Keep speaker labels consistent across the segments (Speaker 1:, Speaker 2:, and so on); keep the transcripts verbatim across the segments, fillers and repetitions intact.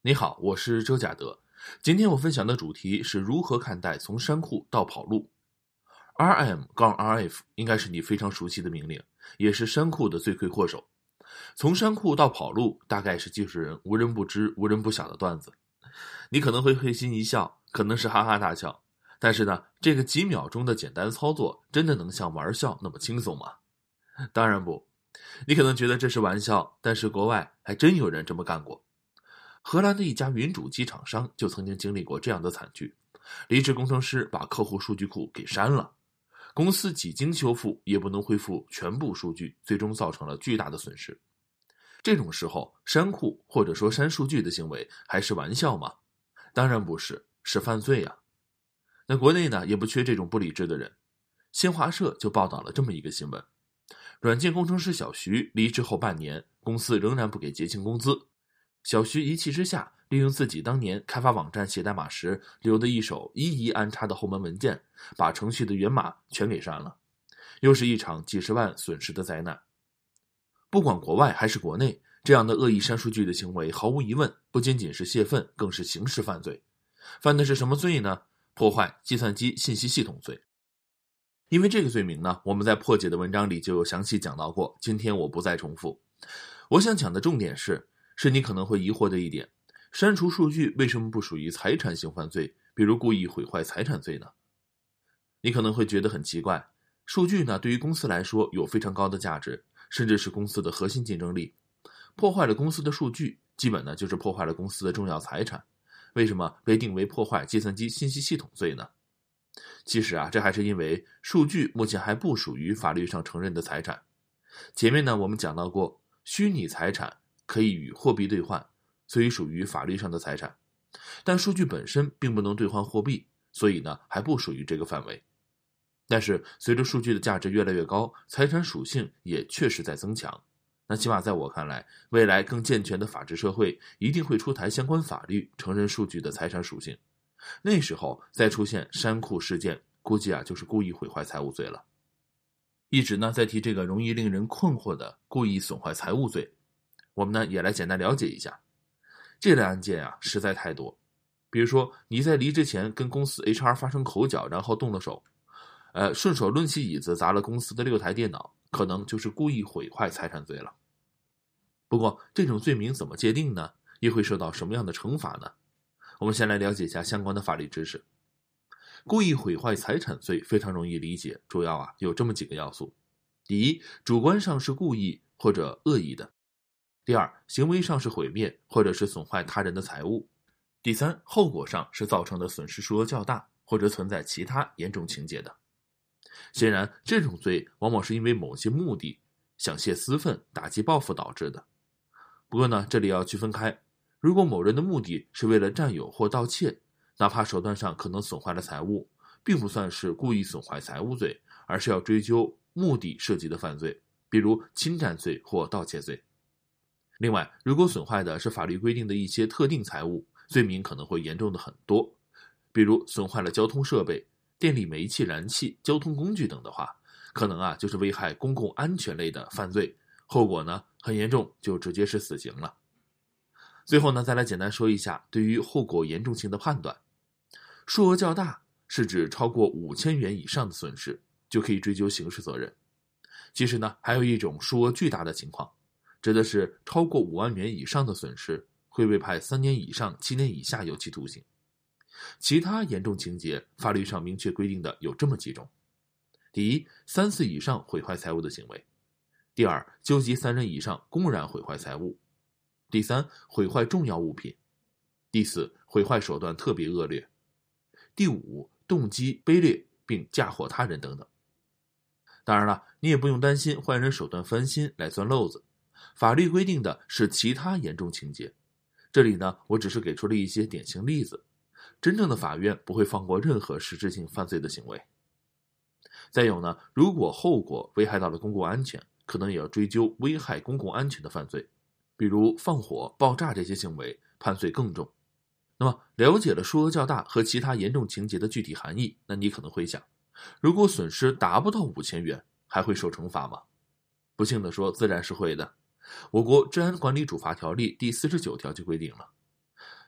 Speaker 1: 你好，我是周甲德。今天我分享的主题是如何看待从山库到跑路。R M 杠 R F 应该是你非常熟悉的命令，也是山库的罪魁祸首。从山库到跑路，大概是技术人无人不知、无人不晓的段子。你可能会会心一笑，可能是哈哈大笑。但是呢，这个几秒钟的简单操作，真的能像玩笑那么轻松吗？当然不。你可能觉得这是玩笑，但是国外还真有人这么干过。荷兰的一家云主机厂商就曾经经历过这样的惨剧，离职工程师把客户数据库给删了，公司几经修复也不能恢复全部数据，最终造成了巨大的损失。这种时候，删库或者说删数据的行为还是玩笑吗？当然不是，是犯罪啊。那国内呢，也不缺这种不理智的人。新华社就报道了这么一个新闻：软件工程师小徐离职后半年，公司仍然不给结清工资。小徐一气之下，利用自己当年开发网站写代码时留的一手一一安插的后门文件，把程序的源码全给删了，又是一场几十万损失的灾难。不管国外还是国内，这样的恶意删数据的行为毫无疑问不仅仅是泄愤，更是刑事犯罪。犯的是什么罪呢？破坏计算机信息系统罪。因为这个罪名呢，我们在破解的文章里就有详细讲到过，今天我不再重复。我想讲的重点是是你可能会疑惑的一点，删除数据为什么不属于财产性犯罪，比如故意毁坏财产罪呢？你可能会觉得很奇怪，数据呢对于公司来说有非常高的价值，甚至是公司的核心竞争力。破坏了公司的数据，基本呢就是破坏了公司的重要财产，为什么被定为破坏计算机信息系统罪呢？其实啊，这还是因为数据目前还不属于法律上承认的财产。前面呢我们讲到过，虚拟财产可以与货币兑换，所以属于法律上的财产。但数据本身并不能兑换货币，所以呢还不属于这个范围。但是随着数据的价值越来越高，财产属性也确实在增强。那起码在我看来，未来更健全的法治社会一定会出台相关法律承认数据的财产属性。那时候再出现删库事件，估计啊就是故意毁坏财物罪了。一直呢在提这个容易令人困惑的故意损坏财物罪，我们呢也来简单了解一下。这类案件啊实在太多。比如说你在离职前跟公司 H R 发生口角，然后动了手，呃，顺手抡起椅子砸了公司的六台电脑，可能就是故意毁坏财产罪了。不过这种罪名怎么界定呢？又会受到什么样的惩罚呢？我们先来了解一下相关的法律知识。故意毁坏财产罪非常容易理解，主要啊有这么几个要素。第一，主观上是故意或者恶意的。第二，行为上是毁灭或者是损坏他人的财物。第三，后果上是造成的损失数额较大，或者存在其他严重情节的。显然，这种罪往往是因为某些目的，想泄私愤、打击报复导致的。不过呢，这里要区分开，如果某人的目的是为了占有或盗窃，哪怕手段上可能损坏了财物，并不算是故意损坏财物罪，而是要追究目的涉及的犯罪，比如侵占罪或盗窃罪。另外，如果损坏的是法律规定的一些特定财物，罪名可能会严重的很多。比如损坏了交通设备、电力、煤气、燃气、交通工具等的话，可能啊就是危害公共安全类的犯罪，后果呢很严重，就直接是死刑了。最后呢，再来简单说一下对于后果严重性的判断。数额较大是指超过五千元以上的损失，就可以追究刑事责任。其实呢，还有一种数额巨大的情况，指的是超过五万元以上的损失，会被判三年以上七年以下有期徒刑。其他严重情节，法律上明确规定的有这么几种：第一，三次以上毁坏财物的行为；第二，纠集三人以上公然毁坏财物；第三，毁坏重要物品；第四，毁坏手段特别恶劣；第五，动机卑劣并嫁祸他人等等。当然了，你也不用担心坏人手段翻新来钻漏子，法律规定的是其他严重情节。这里呢，我只是给出了一些典型例子，真正的法院不会放过任何实质性犯罪的行为。再有呢，如果后果危害到了公共安全，可能也要追究危害公共安全的犯罪，比如放火、爆炸这些行为，判罪更重。那么了解了数额较大和其他严重情节的具体含义，那你可能会想，如果损失达不到五千元，还会受惩罚吗？不幸地说，自然是会的。我国治安管理处罚条例第四十九条就规定了，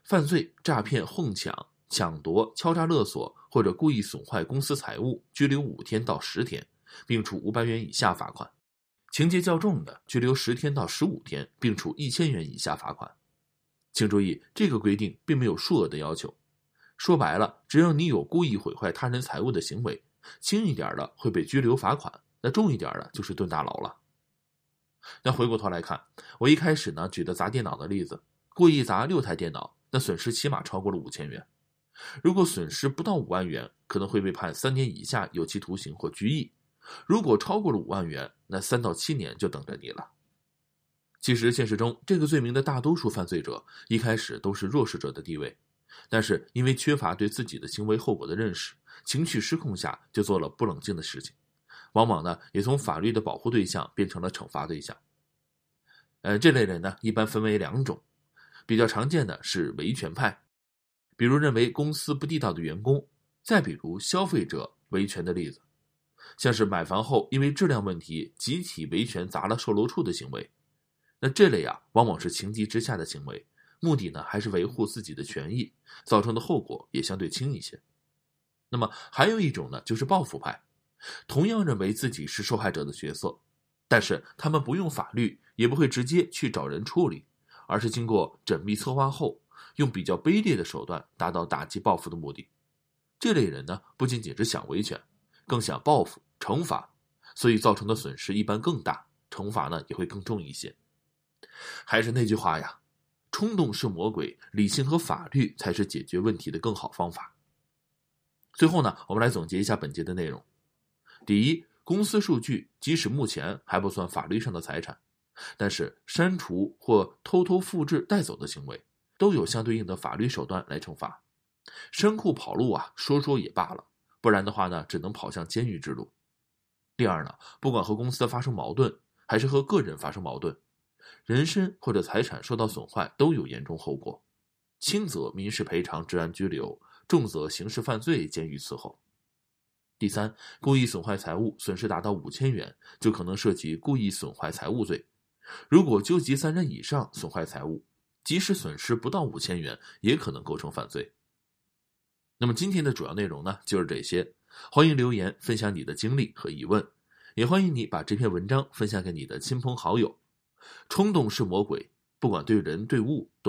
Speaker 1: 犯罪、诈骗、哄抢、抢夺、敲诈勒索或者故意损坏公司财物，拘留五天到十天，并处五百元以下罚款；情节较重的，拘留十天到十五天，并处一千元以下罚款。请注意，这个规定并没有数额的要求。说白了，只要你有故意毁坏他人财物的行为，轻一点的会被拘留罚款，那重一点的就是蹲大牢了。那回过头来看，我一开始呢举的砸电脑的例子，故意砸六台电脑，那损失起码超过了五千元。如果损失不到五万元，可能会被判三年以下有期徒刑或拘役；如果超过了五万元，那三到七年就等着你了。其实现实中，这个罪名的大多数犯罪者一开始都是弱势者的地位，但是因为缺乏对自己的行为后果的认识，情绪失控下就做了不冷静的事情，往往呢也从法律的保护对象变成了惩罚对象。呃，这类人呢一般分为两种，比较常见的是维权派，比如认为公司不地道的员工，再比如消费者维权的例子，像是买房后因为质量问题集体维权砸了售楼处的行为。那这类啊往往是情急之下的行为，目的呢还是维护自己的权益，造成的后果也相对轻一些。那么还有一种呢就是报复派，同样认为自己是受害者的角色，但是他们不用法律，也不会直接去找人处理，而是经过缜密策划后，用比较卑劣的手段达到打击报复的目的。这类人呢不仅仅是想维权，更想报复惩罚，所以造成的损失一般更大，惩罚呢也会更重一些。还是那句话呀，冲动是魔鬼，理性和法律才是解决问题的更好方法。最后呢，我们来总结一下本节的内容。第一，公司数据即使目前还不算法律上的财产，但是删除或偷偷复制带走的行为，都有相对应的法律手段来惩罚。山库跑路啊，说说也罢了，不然的话呢，只能跑向监狱之路。第二呢，不管和公司发生矛盾，还是和个人发生矛盾，人身或者财产受到损坏都有严重后果，轻则民事赔偿治安拘留，重则刑事犯罪监狱伺候。第三，故意损坏财物损失达到五千元，就可能涉及故意损坏财物罪。如果纠集三人以上损坏财物，即使损失不到五千元，也可能构成犯罪。那么今天的主要内容呢，就是这些。欢迎留言分享你的经历和疑问，也欢迎你把这篇文章分享给你的亲朋好友。冲动是魔鬼，不管对人对物都